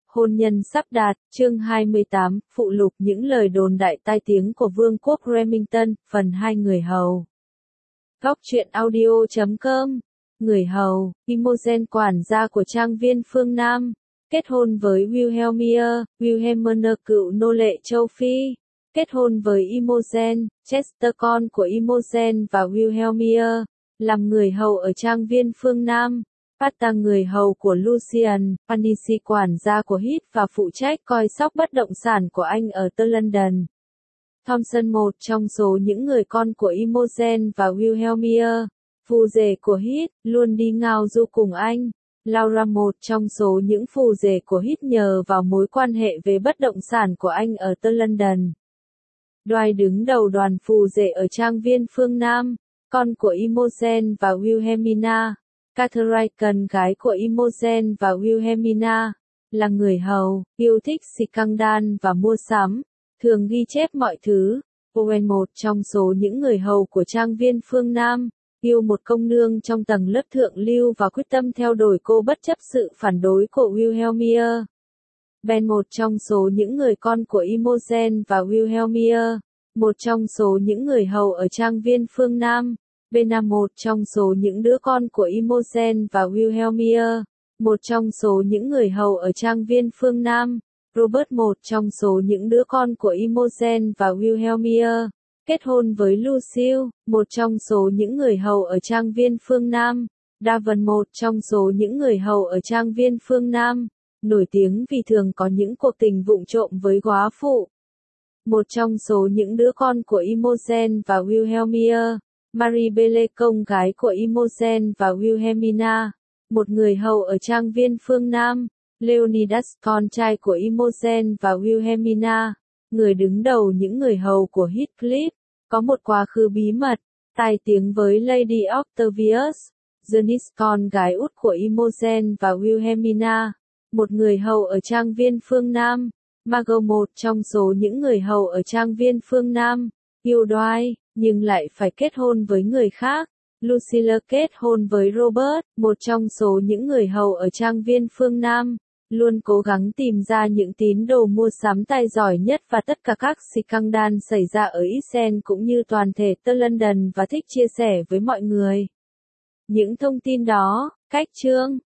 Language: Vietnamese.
hôn nhân sắp đạt, chương 28, phụ lục những lời đồn đại tai tiếng của Vương quốc Remington, phần 2 người hầu. Góc truyện audio.com. Người hầu, Imogen quản gia của trang viên phương Nam, kết hôn với Wilhelmina cựu nô lệ châu Phi, kết hôn với Imogen, Chester con của Imogen và Wilhelmina, làm người hầu ở trang viên phương Nam. Pata người hầu của Lucian, Panisi quản gia của Heath và phụ trách coi sóc bất động sản của anh ở London. Thompson một trong số những người con của Imogen và Wilhelmina, phù rể của Heath, luôn đi ngao du cùng anh. Laura một trong số những phù rể của Heath nhờ vào mối quan hệ về bất động sản của anh ở London. Dwight đứng đầu đoàn phù rể ở trang viên phương Nam, con của Imogen và Wilhelmina. Catherine, con gái của Imogen và Wilhelmina, là người hầu, yêu thích scandal và mua sắm, thường ghi chép mọi thứ. Owen một trong số những người hầu của trang viên phương Nam, yêu một công nương trong tầng lớp thượng lưu và quyết tâm theo đuổi cô bất chấp sự phản đối của Wilhelmina. Ben một trong số những người con của Imogen và Wilhelmina, một trong số những người hầu ở trang viên phương Nam. Bena một trong số những đứa con của Imogen và Wilhelmina, một trong số những người hầu ở trang viên phương Nam. Robert một trong số những đứa con của Imogen và Wilhelmina, kết hôn với Lucille, một trong số những người hầu ở trang viên phương Nam. Davon một trong số những người hầu ở trang viên phương Nam, nổi tiếng vì thường có những cuộc tình vụng trộm với góa phụ. Một trong số những đứa con của Imogen và Wilhelmina. Maribele, con gái của Imogen và Wilhelmina, một người hầu ở trang viên phương Nam. Leonidas, con trai của Imogen và Wilhelmina, người đứng đầu những người hầu của Heathcliff, có một quá khứ bí mật, tai tiếng với Lady Octavius. Janice, con gái út của Imogen và Wilhelmina, một người hầu ở trang viên phương Nam. Margot, một trong số những người hầu ở trang viên phương Nam, yêu Dwight, nhưng lại phải kết hôn với người khác. Lucilla kết hôn với Robert, một trong số những người hầu ở trang viên phương Nam, luôn cố gắng tìm ra những tín đồ mua sắm tài giỏi nhất và tất cả các scandal xảy ra ở East cũng như toàn thể London và thích chia sẻ với mọi người. Những thông tin đó, cách chương